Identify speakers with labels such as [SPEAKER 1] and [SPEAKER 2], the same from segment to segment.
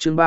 [SPEAKER 1] chương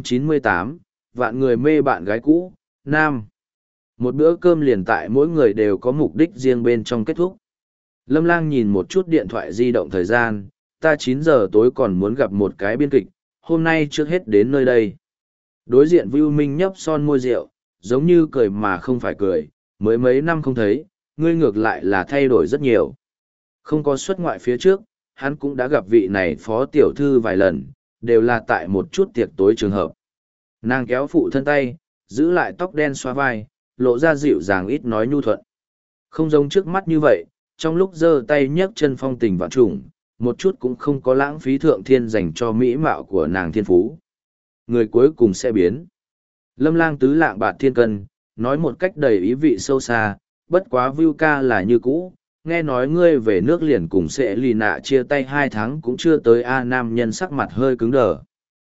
[SPEAKER 1] 398, vạn người mê bạn gái cũ, nam. Một bữa cơm liền tại mỗi người đều có mục đích riêng bên trong kết thúc. Lâm Lang nhìn một chút điện thoại di động thời gian, ta 9 giờ tối còn muốn gặp một cái biên kịch, hôm nay trước hết đến nơi đây. Đối diện Vưu Minh nhấp son môi rượu, giống như cười mà không phải cười, mới mấy năm không thấy, ngươi ngược lại là thay đổi rất nhiều. Không có xuất ngoại phía trước, hắn cũng đã gặp vị này phó tiểu thư vài lần, đều là tại một chút tiệc tối trường hợp. Nàng kéo phụ thân tay, giữ lại tóc đen xoa vai, lộ ra dịu dàng ít nói nhu thuận. Không giống trước mắt như vậy, trong lúc giơ tay nhấc chân phong tình vạn trùng, một chút cũng không có lãng phí thượng thiên dành cho mỹ mạo của nàng thiên phú. Người cuối cùng sẽ biến. Lâm Lang tứ lạng bạt thiên cân, nói một cách đầy ý vị sâu xa, bất quá Vưu ca là như cũ, nghe nói ngươi về nước liền cùng sẽ lì nạ chia tay 2 tháng cũng chưa tới a. Nam nhân sắc mặt hơi cứng đờ.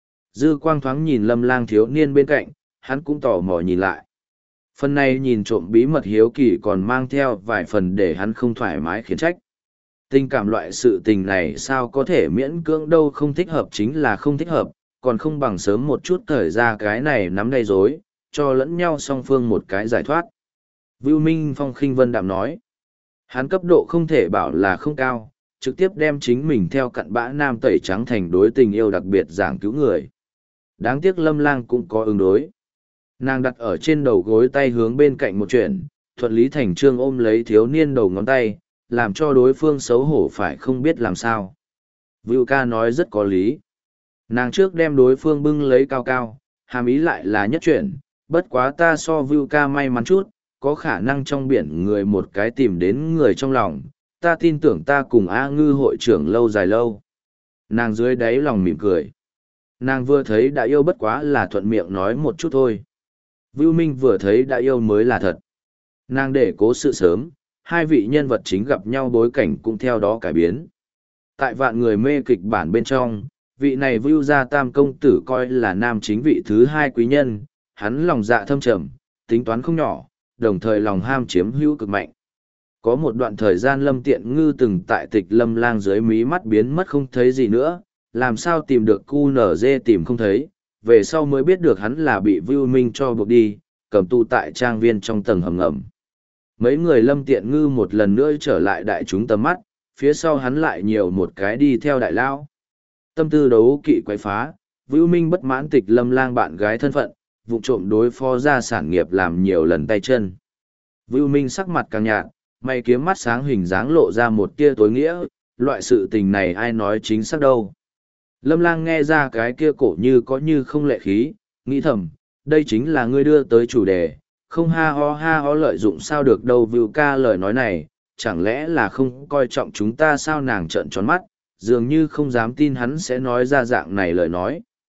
[SPEAKER 1] Dư quang thoáng nhìn Lâm Lang thiếu niên bên cạnh, hắn cũng tò mò nhìn lại. Phần này nhìn trộm bí mật hiếu kỳ còn mang theo vài phần để hắn không thoải mái khiển trách. Tình cảm loại sự tình này sao có thể miễn cưỡng đâu, không thích hợp chính là không thích hợp, còn không bằng sớm một chút thời ra cái này nắm đầy rối, cho lẫn nhau song phương một cái giải thoát. Vưu Minh Phong khinh vân đạm nói. Hắn cấp độ không thể bảo là không cao, trực tiếp đem chính mình theo cặn bã nam tẩy trắng thành đối tình yêu đặc biệt giảng cứu người. Đáng tiếc Lâm Lang cũng có ứng đối. Nàng đặt ở trên đầu gối tay hướng bên cạnh một chuyện, thuận lý thành trương ôm lấy thiếu niên đầu ngón tay, làm cho đối phương xấu hổ phải không biết làm sao. Vưu ca nói rất có lý. Nàng trước đem đối phương bưng lấy cao cao, hàm ý lại là nhất chuyển, bất quá ta so Vưu ca may mắn chút, có khả năng trong biển người một cái tìm đến người trong lòng, ta tin tưởng ta cùng A Ngư hội trưởng lâu dài lâu. Nàng dưới đáy lòng mỉm cười. Nàng vừa thấy đã yêu bất quá là thuận miệng nói một chút thôi. Vưu Minh vừa thấy đã yêu mới là thật. Nàng để cố sự sớm, hai vị nhân vật chính gặp nhau bối cảnh cũng theo đó cải biến. Tại vạn người mê kịch bản bên trong, vị này Vưu gia tam công tử coi là nam chính vị thứ hai quý nhân, hắn lòng dạ thâm trầm, tính toán không nhỏ, đồng thời lòng ham chiếm hữu cực mạnh. Có một đoạn thời gian Lâm Tiện Ngư từng tại Tịch Lâm Lang dưới mí mắt biến mất không thấy gì nữa, làm sao tìm được QNZ tìm không thấy, về sau mới biết được hắn là bị Vưu Minh cho buộc đi, cầm tù tại trang viên trong tầng hầm ngầm. Mấy người Lâm Tiện Ngư một lần nữa trở lại đại chúng tầm mắt, phía sau hắn lại nhiều một cái đi theo đại lao. Tâm tư đấu kỵ quấy phá, Vưu Minh bất mãn Tịch Lâm Lang bạn gái thân phận, vụ trộm đối phó ra sản nghiệp làm nhiều lần tay chân. Vưu Minh sắc mặt càng nhạt, mày kiếm mắt sáng hình dáng lộ ra một tia tối nghĩa, loại sự tình này ai nói chính xác đâu. Lâm Lang nghe ra cái kia cổ như có như không lệ khí, nghĩ thầm, đây chính là ngươi đưa tới chủ đề, không ha ho lợi dụng sao được đâu. Vưu ca lời nói này, chẳng lẽ là không coi trọng chúng ta sao? Nàng trợn tròn mắt, dường như không dám tin hắn sẽ nói ra dạng này lời nói.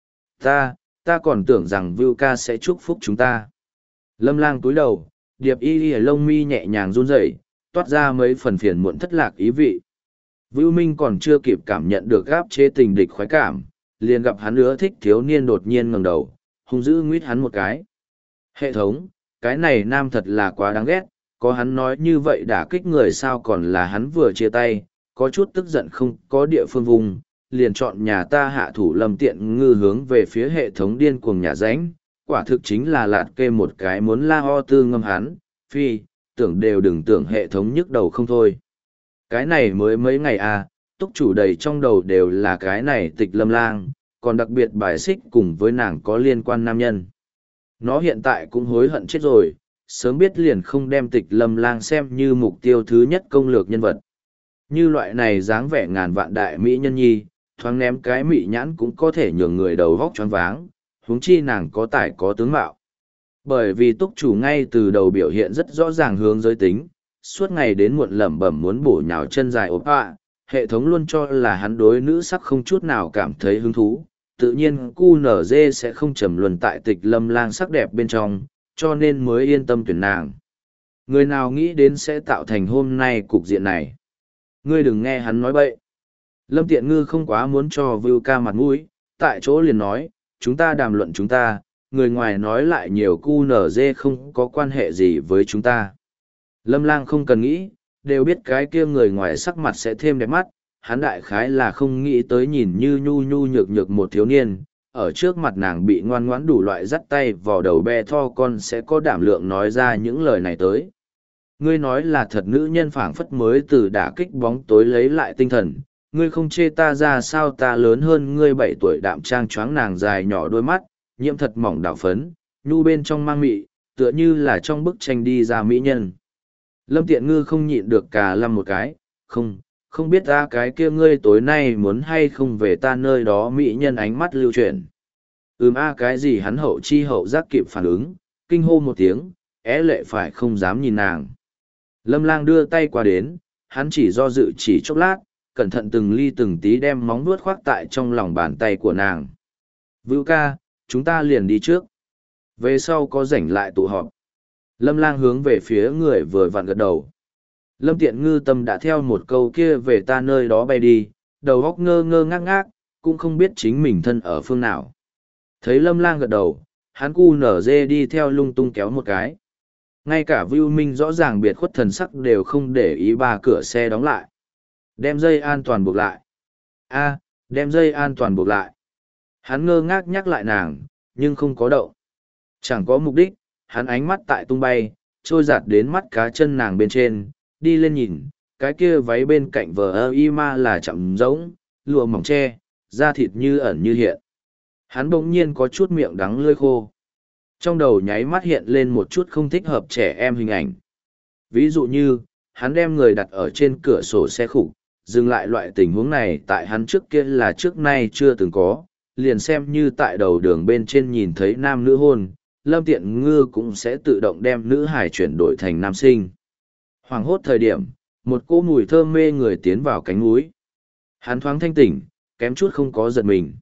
[SPEAKER 1] Ta còn tưởng rằng Vưu ca sẽ chúc phúc chúng ta. Lâm Lang cúi đầu, điệp y lông mi nhẹ nhàng run rẩy, toát ra mấy phần phiền muộn thất lạc ý vị. Vưu Minh còn chưa kịp cảm nhận được gáp chế tình địch khoái cảm, liền gặp hắn ưa thích thiếu niên đột nhiên ngẩng đầu, hung dữ nguyết hắn một cái. Hệ thống, cái này nam thật là quá đáng ghét, có hắn nói như vậy đả kích người sao còn là hắn vừa chia tay, có chút tức giận không có địa phương vùng, liền chọn nhà ta hạ thủ. Lâm Tiện Ngư hướng về phía hệ thống điên cuồng nhà ránh, quả thực chính là lạt kê một cái muốn la ho tư ngâm hắn, phi, tưởng đều đừng tưởng, hệ thống nhức đầu không thôi. Cái này mới mấy ngày à, túc chủ đầy trong đầu đều là cái này Tịch Lâm Lang, còn đặc biệt bài xích cùng với nàng có liên quan nam nhân. Nó hiện tại cũng hối hận chết rồi, sớm biết liền không đem Tịch Lâm Lang xem như mục tiêu thứ nhất công lược nhân vật. Như loại này dáng vẻ ngàn vạn đại mỹ nhân nhi, thoáng ném cái mị nhãn cũng có thể nhường người đầu vóc choáng váng, huống chi nàng có tài có tướng mạo. Bởi vì túc chủ ngay từ đầu biểu hiện rất rõ ràng hướng giới tính, suốt ngày đến muộn lẩm bẩm muốn bổ nhào chân dài ốp ạ, hệ thống luôn cho là hắn đối nữ sắc không chút nào cảm thấy hứng thú, tự nhiên QNZ sẽ không trầm luân tại Tịch Lâm Lang sắc đẹp bên trong, cho nên mới yên tâm tuyển nàng. Người nào nghĩ đến sẽ tạo thành hôm nay cục diện này. Ngươi đừng nghe hắn nói bậy. Lâm Tiện Ngư không quá muốn cho Vưu ca mặt mũi, tại chỗ liền nói, chúng ta đàm luận chúng ta, người ngoài nói lại nhiều QNZ không có quan hệ gì với chúng ta. Lâm Lang không cần nghĩ, đều biết cái kia người ngoài sắc mặt sẽ thêm đẹp mắt, hắn đại khái là không nghĩ tới nhìn như nhu nhu nhược nhược một thiếu niên, ở trước mặt nàng bị ngoan ngoãn đủ loại dắt tay vào đầu be tho con sẽ có đảm lượng nói ra những lời này tới. Ngươi nói là thật, nữ nhân phảng phất mới từ đả kích bóng tối lấy lại tinh thần. Ngươi không chê ta ra sao, ta lớn hơn ngươi 7 tuổi, đạm trang choáng nàng dài nhỏ đôi mắt, nhiễm thật mỏng đảo phấn, nhu bên trong mang mị, tựa như là trong bức tranh đi ra mỹ nhân. Lâm Tiện Ngư không nhịn được cà lăm một cái, không biết ta cái kia ngươi tối nay muốn hay không về ta nơi đó, mỹ nhân ánh mắt lưu chuyển. Cái gì, hắn hậu chi hậu giác kịp phản ứng, kinh hô một tiếng, lệ phải không dám nhìn nàng. Lâm Lang đưa tay qua đến, hắn chỉ do dự chỉ chốc lát, cẩn thận từng ly từng tí đem móng vuốt khoác tại trong lòng bàn tay của nàng. Vưu ca, chúng ta liền đi trước. Về sau có rảnh lại tụ họp. Lâm Lang hướng về phía người vừa vặn gật đầu. Lâm Tiện Ngư tâm đã theo một câu kia về ta nơi đó bay đi, đầu óc ngơ ngơ ngác ngác, cũng không biết chính mình thân ở phương nào. Thấy Lâm Lang gật đầu, hắn cu nở dê đi theo lung tung kéo một cái. Ngay cả Vưu Minh rõ ràng biệt khuất thần sắc đều không để ý, ba cửa xe đóng lại. Đem dây an toàn buộc lại. Đem dây an toàn buộc lại. Hắn ngơ ngác nhắc lại nàng, nhưng không có động. Chẳng có mục đích, hắn ánh mắt tại tung bay, trôi giạt đến mắt cá chân nàng bên trên, đi lên nhìn, cái kia váy bên cạnh vờ y ma là chậm rỗng, lụa mỏng tre, da thịt như ẩn như hiện. Hắn bỗng nhiên có chút miệng đắng lưỡi khô. Trong đầu nháy mắt hiện lên một chút không thích hợp trẻ em hình ảnh. Ví dụ như, hắn đem người đặt ở trên cửa sổ xe khủng, dừng lại, loại tình huống này tại hắn trước kia là trước nay chưa từng có, liền xem như tại đầu đường bên trên nhìn thấy nam nữ hôn, Lâm Tiện Ngư cũng sẽ tự động đem nữ hải chuyển đổi thành nam sinh. Hoảng hốt thời điểm, một cỗ mùi thơm mê người tiến vào cánh mũi. Hắn thoáng thanh tỉnh, kém chút không có giật mình.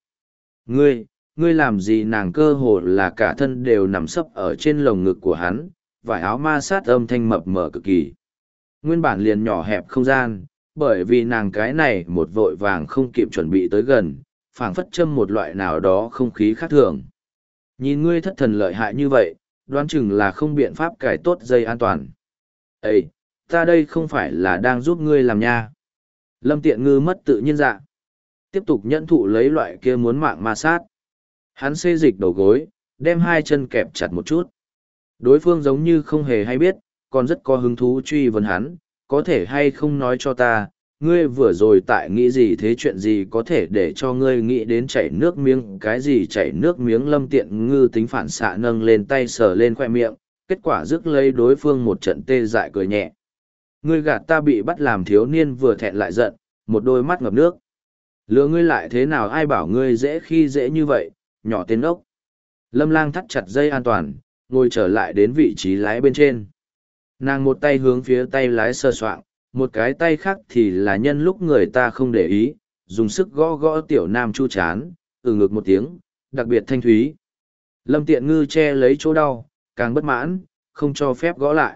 [SPEAKER 1] Ngươi làm gì? Nàng cơ hồ là cả thân đều nằm sấp ở trên lồng ngực của hắn, vải áo ma sát âm thanh mập mờ cực kỳ. Nguyên bản liền nhỏ hẹp không gian, bởi vì nàng cái này một vội vàng không kịp chuẩn bị tới gần, phảng phất châm một loại nào đó không khí khác thường. Nhìn ngươi thất thần lợi hại như vậy, đoán chừng là không biện pháp cài tốt dây an toàn. Ê, ta đây không phải là đang giúp ngươi làm nha. Lâm Tiện Ngư mất tự nhiên dạ. Tiếp tục nhẫn thụ lấy loại kia muốn mạng ma sát. Hắn xê dịch đầu gối, đem hai chân kẹp chặt một chút. Đối phương giống như không hề hay biết, còn rất có hứng thú truy vấn hắn, có thể hay không nói cho ta, ngươi vừa rồi tại nghĩ gì thế, chuyện gì có thể để cho ngươi nghĩ đến chảy nước miếng, cái gì chảy nước miếng. Lâm Tiện Ngư tính phản xạ nâng lên tay sờ lên khoe miệng, kết quả rước lấy đối phương một trận tê dại cười nhẹ. Ngươi gạt ta, bị bắt làm thiếu niên vừa thẹn lại giận, một đôi mắt ngập nước. Lừa ngươi lại thế nào, ai bảo ngươi dễ khi dễ như vậy, nhỏ tên ốc. Lâm Lang thắt chặt dây an toàn, ngồi trở lại đến vị trí lái bên trên. Nàng một tay hướng phía tay lái sơ soạng, một cái tay khác thì là nhân lúc người ta không để ý, dùng sức gõ gõ tiểu nam chu chán, ngực một tiếng, đặc biệt thanh thúy. Lâm Tiện Ngư che lấy chỗ đau, càng bất mãn, không cho phép gõ lại.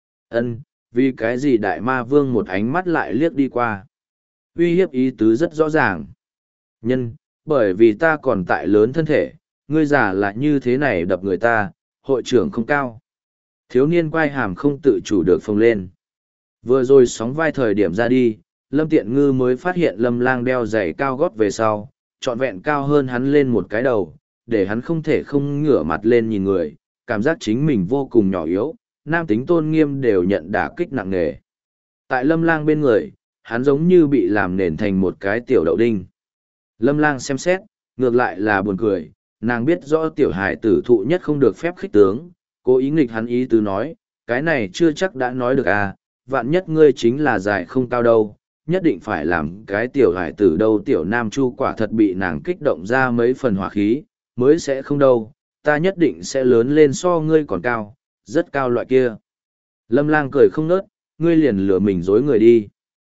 [SPEAKER 1] Vì cái gì? Đại ma vương một ánh mắt lại liếc đi qua. Uy hiếp ý tứ rất rõ ràng. Bởi vì ta còn tại lớn thân thể, ngươi già là như thế này đập người ta, hội trưởng không cao. Thiếu niên quai hàm không tự chủ được phồng lên. Vừa rồi sóng vai thời điểm ra đi, Lâm Tiện Ngư mới phát hiện Lâm Lang đeo giày cao gót về sau, trọn vẹn cao hơn hắn lên một cái đầu, để hắn không thể không ngửa mặt lên nhìn người, cảm giác chính mình vô cùng nhỏ yếu, nam tính tôn nghiêm đều nhận đả kích nặng nề. Tại Lâm Lang bên người, hắn giống như bị làm nền thành một cái tiểu đậu đinh. Lâm Lang xem xét, ngược lại là buồn cười, nàng biết rõ tiểu hài tử thụ nhất không được phép khích tướng, cố ý nghịch hắn ý tứ nói, cái này chưa chắc đã nói được à, vạn nhất ngươi chính là dài không cao đâu, nhất định phải làm cái tiểu hài tử đâu. Tiểu nam chu quả thật bị nàng kích động ra mấy phần hỏa khí, mới sẽ không đâu, ta nhất định sẽ lớn lên so ngươi còn cao, rất cao loại kia. Lâm Lang cười không ngớt, ngươi liền lừa mình dối người đi.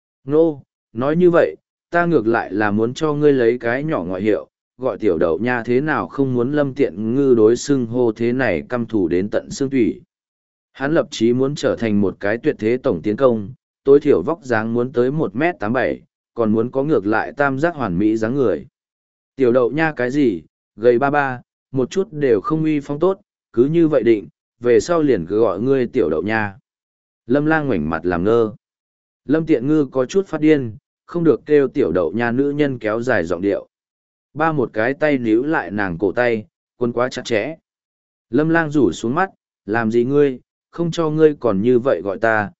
[SPEAKER 1] Nói như vậy, ta ngược lại là muốn cho ngươi lấy cái nhỏ ngoại hiệu, gọi tiểu đậu nha thế nào không muốn. Lâm Tiện Ngư đối xưng hô thế này căm thù đến tận xương thủy. Hắn lập chí muốn trở thành một cái tuyệt thế tổng tiến công, tối thiểu vóc dáng muốn tới 1m87, còn muốn có ngược lại tam giác hoàn mỹ dáng người. Tiểu đậu nha cái gì, gầy ba ba, một chút đều không uy phong tốt, cứ như vậy định, về sau liền cứ gọi ngươi tiểu đậu nha. Lâm Lang ngoảnh mặt làm ngơ. Lâm Tiện Ngư có chút phát điên, không được kêu tiểu đậu nha, nữ nhân kéo dài giọng điệu. Ba một cái tay níu lại nàng cổ tay, quân quá chặt chẽ. Lâm Lang rủ xuống mắt, làm gì ngươi, không cho ngươi còn như vậy gọi ta,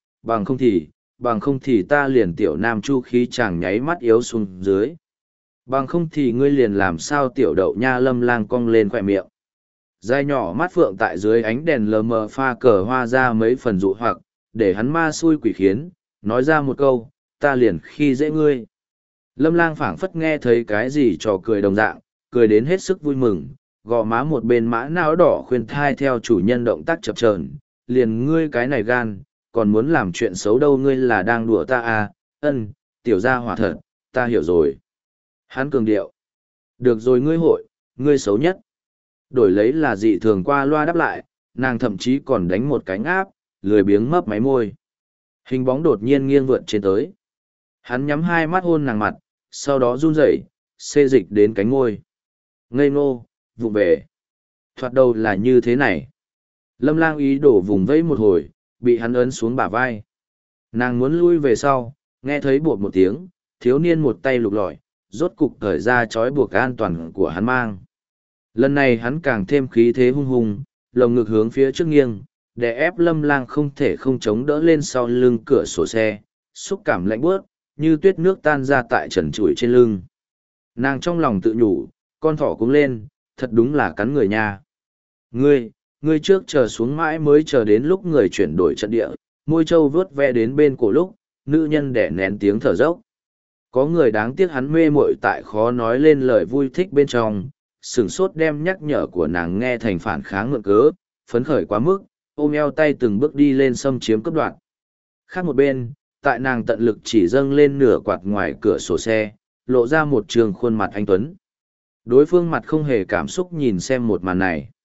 [SPEAKER 1] bằng không thì ta liền tiểu nam chu khí chàng nháy mắt yếu xuống dưới. Bằng không thì ngươi liền làm sao tiểu đậu nha. Lâm Lang cong lên khỏe miệng. Dai nhỏ mắt phượng tại dưới ánh đèn lờ mờ pha cờ hoa ra mấy phần dụ hoặc, để hắn ma xui quỷ khiến, nói ra một câu, ta liền khi dễ ngươi. Lâm Lang phảng phất nghe thấy cái gì trò cười đồng dạng, cười đến hết sức vui mừng, gò má một bên mã não đỏ khuyên thai theo chủ nhân động tác chập chờn, liền ngươi cái này gan, còn muốn làm chuyện xấu đâu, ngươi là đang đùa ta à, tiểu gia hỏa thật, ta hiểu rồi. Hắn cường điệu. Được rồi ngươi hội, ngươi xấu nhất. Đổi lấy là dị thường qua loa đáp lại, nàng thậm chí còn đánh một cánh áp, lười biếng mấp máy môi. Hình bóng đột nhiên nghiêng vượt trên tới. Hắn nhắm hai mắt hôn nàng mặt, sau đó run rẩy, xê dịch đến cánh ngôi. Ngây ngô, vụng về. Thoạt đầu là như thế này. Lâm Lang ý đổ vùng vẫy một hồi, bị hắn ấn xuống bả vai. Nàng muốn lui về sau, nghe thấy bột một tiếng, thiếu niên một tay lục lọi, rốt cục cởi ra trói buộc an toàn của hắn mang. Lần này hắn càng thêm khí thế hung hùng, lồng ngực hướng phía trước nghiêng, để ép Lâm Lang không thể không chống đỡ lên sau lưng cửa sổ xe, xúc cảm lạnh buốt, như tuyết nước tan ra tại trần trụi trên lưng. Nàng trong lòng tự nhủ, con thỏ cũng lên, thật đúng là cắn người nha. Ngươi trước chờ xuống mãi mới chờ đến lúc người chuyển đổi trận địa, môi trâu vướt ve đến bên cổ lúc, nữ nhân đẻ nén tiếng thở dốc. Có người đáng tiếc hắn mê muội tại khó nói lên lời vui thích bên trong, sửng sốt đem nhắc nhở của nàng nghe thành phản kháng ngượng cớ, phấn khởi quá mức, ôm eo tay từng bước đi lên xâm chiếm cấp đoạn. Khác một bên, tại nàng tận lực chỉ dâng lên nửa quạt ngoài cửa sổ xe, lộ ra một trường khuôn mặt anh tuấn. Đối phương mặt không hề cảm xúc nhìn xem một màn này.